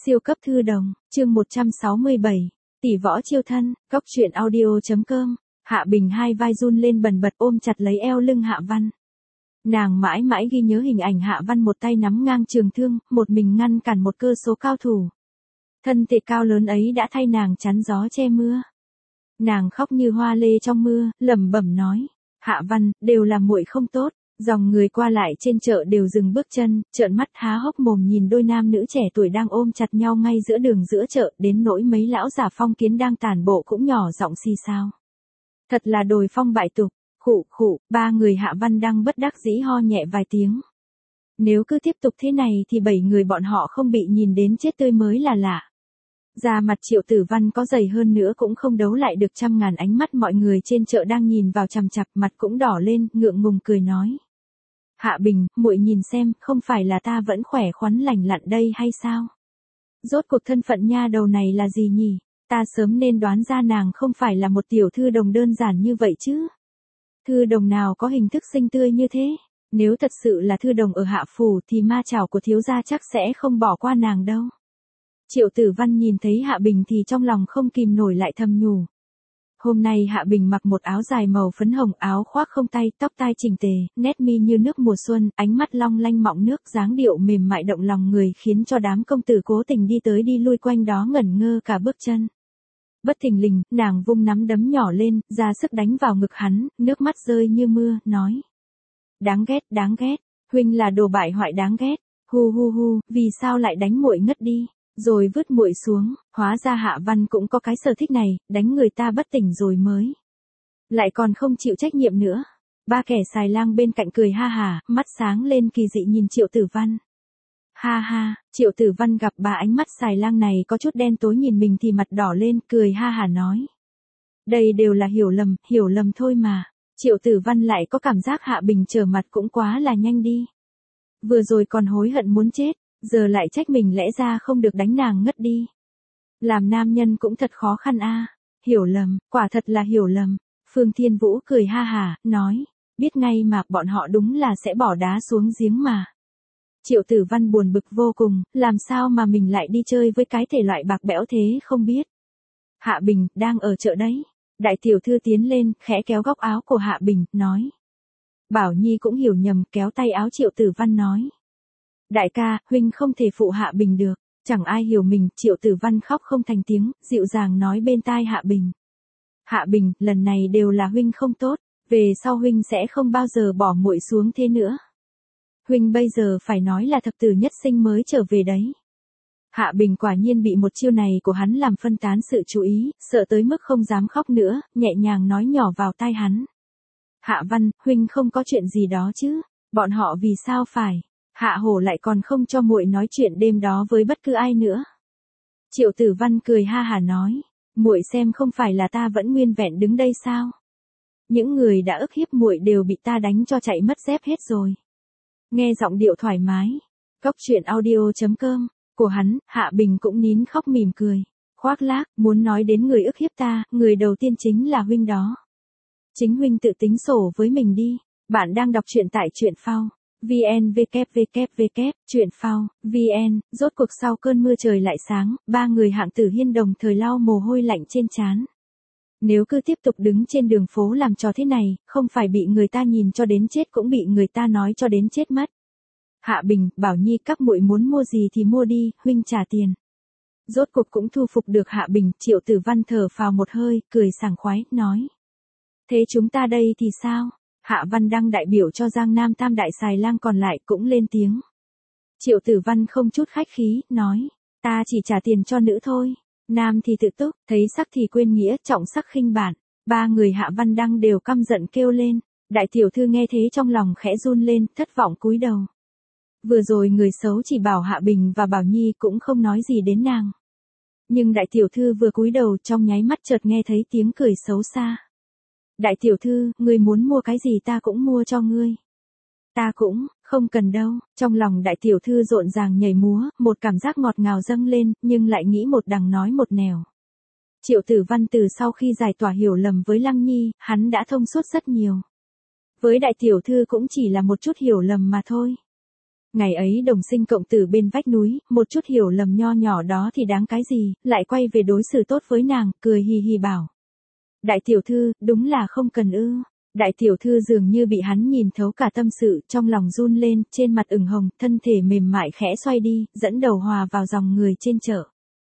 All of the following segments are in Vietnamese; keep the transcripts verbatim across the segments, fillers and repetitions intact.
Siêu cấp thư đồng, chương một trăm sáu mươi bảy, tỷ võ chiêu thân, cóc truyện audio.com, Hạ Bình hai vai run lên bần bật ôm chặt lấy eo lưng Hạ Văn. Nàng mãi mãi ghi nhớ hình ảnh Hạ Văn một tay nắm ngang trường thương, một mình ngăn cản một cơ số cao thủ. Thân thể cao lớn ấy đã thay nàng chắn gió che mưa. Nàng khóc như hoa lê trong mưa, lẩm bẩm nói, Hạ Văn, đều là muội không tốt. Dòng người qua lại trên chợ đều dừng bước chân, trợn mắt há hốc mồm nhìn đôi nam nữ trẻ tuổi đang ôm chặt nhau ngay giữa đường giữa chợ, đến nỗi mấy lão già phong kiến đang tản bộ cũng nhỏ giọng xì xào. Thật là đồi phong bại tục, khụ khụ, ba người Hạ Văn đang bất đắc dĩ ho nhẹ vài tiếng. Nếu cứ tiếp tục thế này thì bảy người bọn họ không bị nhìn đến chết tươi mới là lạ. Da mặt Triệu Tử Văn có dày hơn nữa cũng không đấu lại được trăm ngàn ánh mắt mọi người trên chợ đang nhìn vào chằm chằm, mặt cũng đỏ lên, ngượng ngùng cười nói. Hạ Bình, muội nhìn xem, không phải là ta vẫn khỏe khoắn lành lặn đây hay sao? Rốt cuộc thân phận nha đầu này là gì nhỉ? Ta sớm nên đoán ra nàng không phải là một tiểu thư đồng đơn giản như vậy chứ. Thư đồng nào có hình thức xinh tươi như thế? Nếu thật sự là thư đồng ở Hạ Phủ thì ma chảo của thiếu gia chắc sẽ không bỏ qua nàng đâu. Triệu Tử Văn nhìn thấy Hạ Bình thì trong lòng không kìm nổi lại thầm nhủ. Hôm nay Hạ Bình mặc một áo dài màu phấn hồng, áo khoác không tay, tóc tai chỉnh tề, nét mi như nước mùa xuân, ánh mắt long lanh mọng nước, dáng điệu mềm mại động lòng người khiến cho đám công tử cố tình đi tới đi lui quanh đó ngẩn ngơ cả bước chân. Bất thình lình, nàng vung nắm đấm nhỏ lên, ra sức đánh vào ngực hắn, nước mắt rơi như mưa, nói. Đáng ghét, đáng ghét, huynh là đồ bại hoại đáng ghét, hu hu hu, vì sao lại đánh muội ngất đi? Rồi vứt muội xuống, hóa ra Hạ Văn cũng có cái sở thích này, đánh người ta bất tỉnh rồi mới. Lại còn không chịu trách nhiệm nữa. Ba kẻ xài lang bên cạnh cười ha hả, mắt sáng lên kỳ dị nhìn Triệu Tử Văn. Ha ha, Triệu Tử Văn gặp ba ánh mắt xài lang này có chút đen tối nhìn mình thì mặt đỏ lên, cười ha hả nói. Đây đều là hiểu lầm, hiểu lầm thôi mà. Triệu Tử Văn lại có cảm giác Hạ Bình trở mặt cũng quá là nhanh đi. Vừa rồi còn hối hận muốn chết. Giờ lại trách mình lẽ ra không được đánh nàng ngất đi. Làm nam nhân cũng thật khó khăn a. À. Hiểu lầm, quả thật là hiểu lầm. Phương Thiên Vũ cười ha hả, nói, biết ngay mà bọn họ đúng là sẽ bỏ đá xuống giếng mà. Triệu Tử Văn buồn bực vô cùng, làm sao mà mình lại đi chơi với cái thể loại bạc bẽo thế không biết. Hạ Bình, đang ở chợ đấy. Đại tiểu thư tiến lên, khẽ kéo góc áo của Hạ Bình, nói. Bảo Nhi cũng hiểu nhầm, kéo tay áo Triệu Tử Văn nói. Đại ca, huynh không thể phụ Hạ Bình được, chẳng ai hiểu mình, Triệu Tử Văn khóc không thành tiếng, dịu dàng nói bên tai Hạ Bình. Hạ Bình, lần này đều là huynh không tốt, về sau huynh sẽ không bao giờ bỏ muội xuống thế nữa. Huynh bây giờ phải nói là thập tử nhất sinh mới trở về đấy. Hạ Bình quả nhiên bị một chiêu này của hắn làm phân tán sự chú ý, sợ tới mức không dám khóc nữa, nhẹ nhàng nói nhỏ vào tai hắn. Hạ Văn, huynh không có chuyện gì đó chứ, bọn họ vì sao phải... Hạ Hổ lại còn không cho muội nói chuyện đêm đó với bất cứ ai nữa. Triệu Tử Văn cười ha hả nói, muội xem không phải là ta vẫn nguyên vẹn đứng đây sao? Những người đã ức hiếp muội đều bị ta đánh cho chạy mất dép hết rồi. Nghe giọng điệu thoải mái, cóc truyện audio.com, của hắn, Hạ Bình cũng nín khóc mỉm cười, khoác lác, muốn nói đến người ức hiếp ta, người đầu tiên chính là huynh đó. Chính huynh tự tính sổ với mình đi, bạn đang đọc truyện tại truyện phao. vn www truyện phao vn rốt cuộc sau cơn mưa trời lại sáng, ba người Hạng Tử Hiên đồng thời lau mồ hôi lạnh trên trán. Nếu cứ tiếp tục đứng trên đường phố làm trò thế này, không phải bị người ta nhìn cho đến chết cũng bị người ta nói cho đến chết mất. Hạ Bình, Bảo Nhi các muội muốn mua gì thì mua đi, huynh trả tiền. Rốt cuộc cũng thu phục được Hạ Bình, Triệu Tử Văn thở phào một hơi, cười sảng khoái, nói. Thế chúng ta đây thì sao? Hạ Văn Đăng đại biểu cho Giang Nam tam đại xài lang còn lại cũng lên tiếng. Triệu Tử Văn không chút khách khí, nói, ta chỉ trả tiền cho nữ thôi, nam thì tự túc, thấy sắc thì quên nghĩa, trọng sắc khinh bản. Ba người Hạ Văn Đăng đều căm giận kêu lên, đại tiểu thư nghe thế trong lòng khẽ run lên, thất vọng cúi đầu. Vừa rồi người xấu chỉ bảo Hạ Bình và Bảo Nhi cũng không nói gì đến nàng. Nhưng đại tiểu thư vừa cúi đầu trong nháy mắt chợt nghe thấy tiếng cười xấu xa. Đại tiểu thư, ngươi muốn mua cái gì ta cũng mua cho ngươi. Ta cũng, không cần đâu, trong lòng đại tiểu thư rộn ràng nhảy múa, một cảm giác ngọt ngào dâng lên, nhưng lại nghĩ một đằng nói một nẻo. Triệu Tử Văn từ sau khi giải tỏa hiểu lầm với Lăng Nhi, hắn đã thông suốt rất nhiều. Với đại tiểu thư cũng chỉ là một chút hiểu lầm mà thôi. Ngày ấy đồng sinh cộng tử bên vách núi, một chút hiểu lầm nho nhỏ đó thì đáng cái gì, lại quay về đối xử tốt với nàng, cười hì hì bảo. Đại tiểu thư, đúng là không cần ư. Đại tiểu thư dường như bị hắn nhìn thấu cả tâm sự, trong lòng run lên, trên mặt ửng hồng, thân thể mềm mại khẽ xoay đi, dẫn đầu hòa vào dòng người trên chợ.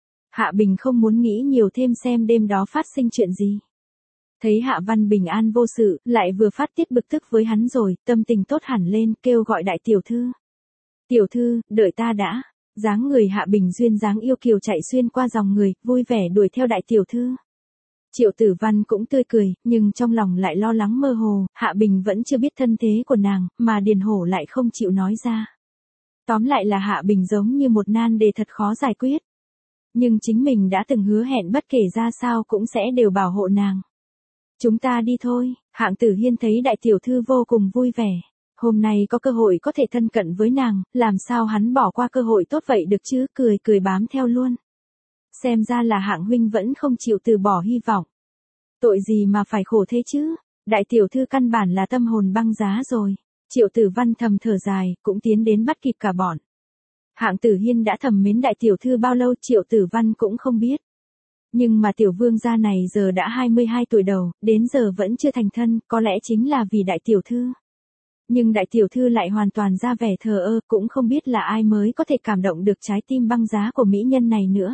Hạ Bình không muốn nghĩ nhiều thêm xem đêm đó phát sinh chuyện gì. Thấy Hạ Văn bình an vô sự, lại vừa phát tiết bực tức với hắn rồi, tâm tình tốt hẳn lên, kêu gọi đại tiểu thư. Tiểu thư, đợi ta đã. Dáng người Hạ Bình duyên dáng yêu kiều chạy xuyên qua dòng người, vui vẻ đuổi theo đại tiểu thư. Triệu Tử Văn cũng tươi cười, nhưng trong lòng lại lo lắng mơ hồ, Hạ Bình vẫn chưa biết thân thế của nàng, mà Điền Hổ lại không chịu nói ra. Tóm lại là Hạ Bình giống như một nan đề thật khó giải quyết. Nhưng chính mình đã từng hứa hẹn bất kể ra sao cũng sẽ đều bảo hộ nàng. Chúng ta đi thôi, Hạng Tử Hiên thấy đại tiểu thư vô cùng vui vẻ. Hôm nay có cơ hội có thể thân cận với nàng, làm sao hắn bỏ qua cơ hội tốt vậy được chứ, cười cười bám theo luôn. Xem ra là Hạng huynh vẫn không chịu từ bỏ hy vọng. Tội gì mà phải khổ thế chứ, đại tiểu thư căn bản là tâm hồn băng giá rồi. Triệu Tử Văn thầm thở dài, cũng tiến đến bắt kịp cả bọn. Hạng Tử Hiên đã thầm mến đại tiểu thư bao lâu Triệu Tử Văn cũng không biết. Nhưng mà tiểu vương gia này giờ đã hai mươi hai tuổi đầu, đến giờ vẫn chưa thành thân, có lẽ chính là vì đại tiểu thư. Nhưng đại tiểu thư lại hoàn toàn ra vẻ thờ ơ, cũng không biết là ai mới có thể cảm động được trái tim băng giá của mỹ nhân này nữa.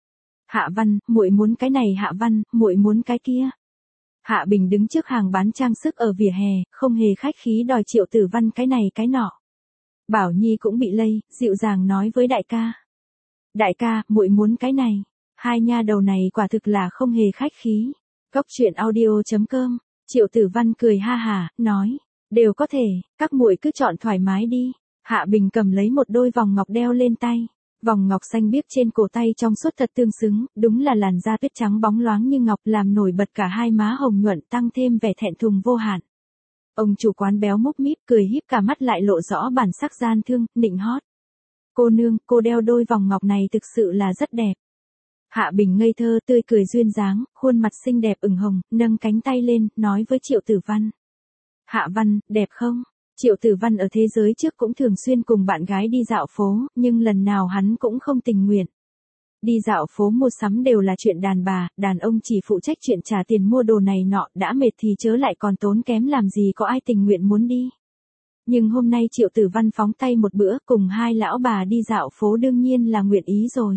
Hạ Văn, muội muốn cái này Hạ Văn, muội muốn cái kia. Hạ Bình đứng trước hàng bán trang sức ở vỉa hè, không hề khách khí đòi Triệu Tử Văn cái này cái nọ. Bảo Nhi cũng bị lây, dịu dàng nói với đại ca. Đại ca, muội muốn cái này. Hai nha đầu này quả thực là không hề khách khí. Cốc truyện audio chấm com. Triệu Tử Văn cười ha hả, nói. Đều có thể, các muội cứ chọn thoải mái đi. Hạ Bình cầm lấy một đôi vòng ngọc đeo lên tay. Vòng ngọc xanh biếc trên cổ tay trong suốt thật tương xứng, đúng là làn da tuyết trắng bóng loáng như ngọc làm nổi bật cả hai má hồng nhuận tăng thêm vẻ thẹn thùng vô hạn. Ông chủ quán béo múc míp cười híp cả mắt lại lộ rõ bản sắc gian thương, nịnh hót. Cô nương, cô đeo đôi vòng ngọc này thực sự là rất đẹp. Hạ Bình ngây thơ tươi cười duyên dáng, khuôn mặt xinh đẹp ửng hồng, nâng cánh tay lên, nói với Triệu Tử Văn. Hạ Văn, đẹp không? Triệu Tử Văn ở thế giới trước cũng thường xuyên cùng bạn gái đi dạo phố, nhưng lần nào hắn cũng không tình nguyện. Đi dạo phố mua sắm đều là chuyện đàn bà, đàn ông chỉ phụ trách chuyện trả tiền mua đồ này nọ, đã mệt thì chớ lại còn tốn kém làm gì có ai tình nguyện muốn đi. Nhưng hôm nay Triệu Tử Văn phóng tay một bữa cùng hai lão bà đi dạo phố đương nhiên là nguyện ý rồi.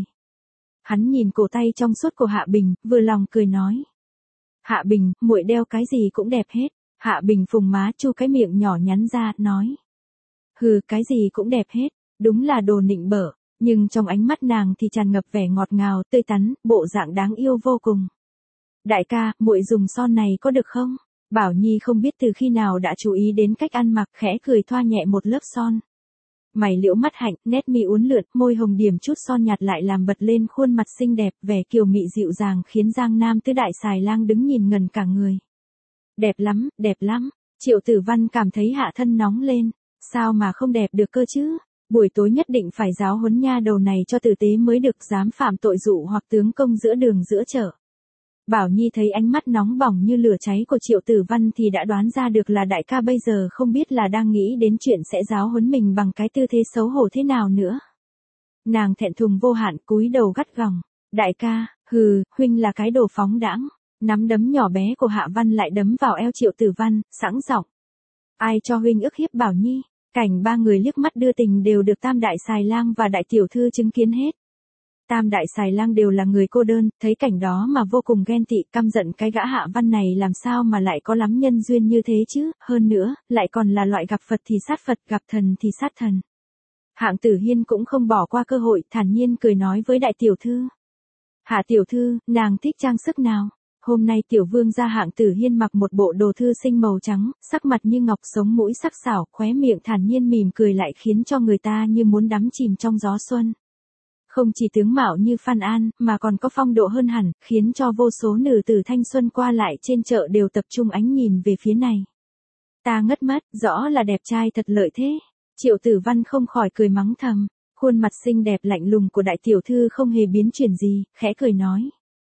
Hắn nhìn cổ tay trong suốt của Hạ Bình, vừa lòng cười nói. Hạ Bình, muội đeo cái gì cũng đẹp hết. Hạ Bình phùng má chu cái miệng nhỏ nhắn ra, nói. Hừ, cái gì cũng đẹp hết, đúng là đồ nịnh bợ, nhưng trong ánh mắt nàng thì tràn ngập vẻ ngọt ngào, tươi tắn, bộ dạng đáng yêu vô cùng. Đại ca, muội dùng son này có được không? Bảo Nhi không biết từ khi nào đã chú ý đến cách ăn mặc, khẽ cười thoa nhẹ một lớp son. Mày liễu mắt hạnh, nét mi uốn lượn, môi hồng điểm chút son nhạt lại làm bật lên khuôn mặt xinh đẹp, vẻ kiều mị dịu dàng khiến Giang Nam tứ đại xài lang đứng nhìn ngần cả người. Đẹp lắm, đẹp lắm. Triệu Tử Văn cảm thấy hạ thân nóng lên. Sao mà không đẹp được cơ chứ? Buổi tối nhất định phải giáo huấn nha đầu này cho tử tế mới được, dám phạm tội dụ hoặc tướng công giữa đường giữa chợ. Bảo Nhi thấy ánh mắt nóng bỏng như lửa cháy của Triệu Tử Văn thì đã đoán ra được là đại ca bây giờ không biết là đang nghĩ đến chuyện sẽ giáo huấn mình bằng cái tư thế xấu hổ thế nào nữa. Nàng thẹn thùng vô hạn cúi đầu gắt gỏng. Đại ca, hừ, huynh là cái đồ phóng đãng. Nắm đấm nhỏ bé của Hạ Văn lại đấm vào eo Triệu Tử Văn, sẵn giọng. Ai cho huynh ức hiếp Bảo Nhi? Cảnh ba người liếc mắt đưa tình đều được Tam Đại Xài Lang và Đại Tiểu Thư chứng kiến hết. Tam Đại Xài Lang đều là người cô đơn, thấy cảnh đó mà vô cùng ghen tị, căm giận cái gã Hạ Văn này làm sao mà lại có lắm nhân duyên như thế chứ, hơn nữa, lại còn là loại gặp Phật thì sát Phật, gặp thần thì sát thần. Hạng Tử Hiên cũng không bỏ qua cơ hội, thản nhiên cười nói với Đại Tiểu Thư. Hạ Tiểu Thư, nàng thích trang sức nào? Hôm nay tiểu vương gia Hạng Tử Hiên mặc một bộ đồ thư sinh màu trắng, sắc mặt như ngọc, sống mũi sắc sảo, khóe miệng thản nhiên mỉm cười lại khiến cho người ta như muốn đắm chìm trong gió xuân. Không chỉ tướng mạo như Phan An, mà còn có phong độ hơn hẳn, khiến cho vô số nữ tử thanh xuân qua lại trên chợ đều tập trung ánh nhìn về phía này. Ta ngất mất, rõ là đẹp trai thật lợi thế. Triệu Tử Văn không khỏi cười mắng thầm, khuôn mặt xinh đẹp lạnh lùng của đại tiểu thư không hề biến chuyển gì, khẽ cười nói.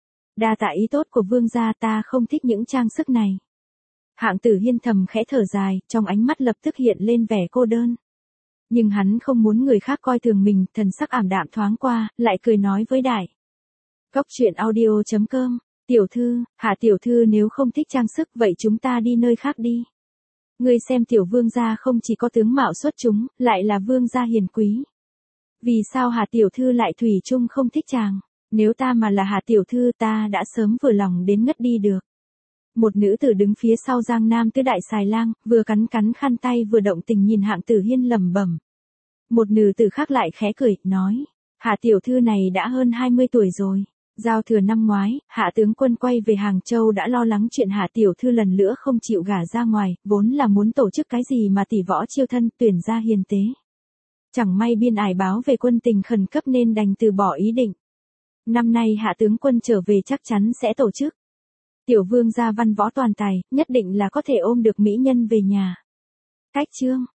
Đa tạ ý tốt của vương gia, ta không thích những trang sức này. Hạng Tử Hiên thầm khẽ thở dài, trong ánh mắt lập tức hiện lên vẻ cô đơn. Nhưng hắn không muốn người khác coi thường mình, thần sắc ảm đạm thoáng qua, lại cười nói với Đại. Cốc truyện audio chấm com, tiểu thư, Hạ tiểu thư nếu không thích trang sức vậy chúng ta đi nơi khác đi. Ngươi xem tiểu vương gia không chỉ có tướng mạo xuất chúng, lại là vương gia hiền quý. Vì sao Hạ tiểu thư lại thủy chung không thích chàng? Nếu ta mà là Hạ tiểu thư ta đã sớm vừa lòng đến ngất đi được. Một nữ tử đứng phía sau Giang Nam Tứ Đại Xài Lang, vừa cắn cắn khăn tay vừa động tình nhìn Hạng Tử Hiên lẩm bẩm. Một nữ tử khác lại khẽ cười, nói, Hạ tiểu thư này đã hơn hai mươi tuổi rồi. Giao thừa năm ngoái, Hạ tướng quân quay về Hàng Châu đã lo lắng chuyện Hạ tiểu thư lần nữa không chịu gả ra ngoài, vốn là muốn tổ chức cái gì mà tỷ võ chiêu thân tuyển ra hiền tế. Chẳng may biên ải báo về quân tình khẩn cấp nên đành từ bỏ ý định. Năm nay Hạ tướng quân trở về chắc chắn sẽ tổ chức. Tiểu vương gia văn võ toàn tài, nhất định là có thể ôm được mỹ nhân về nhà. Cách chương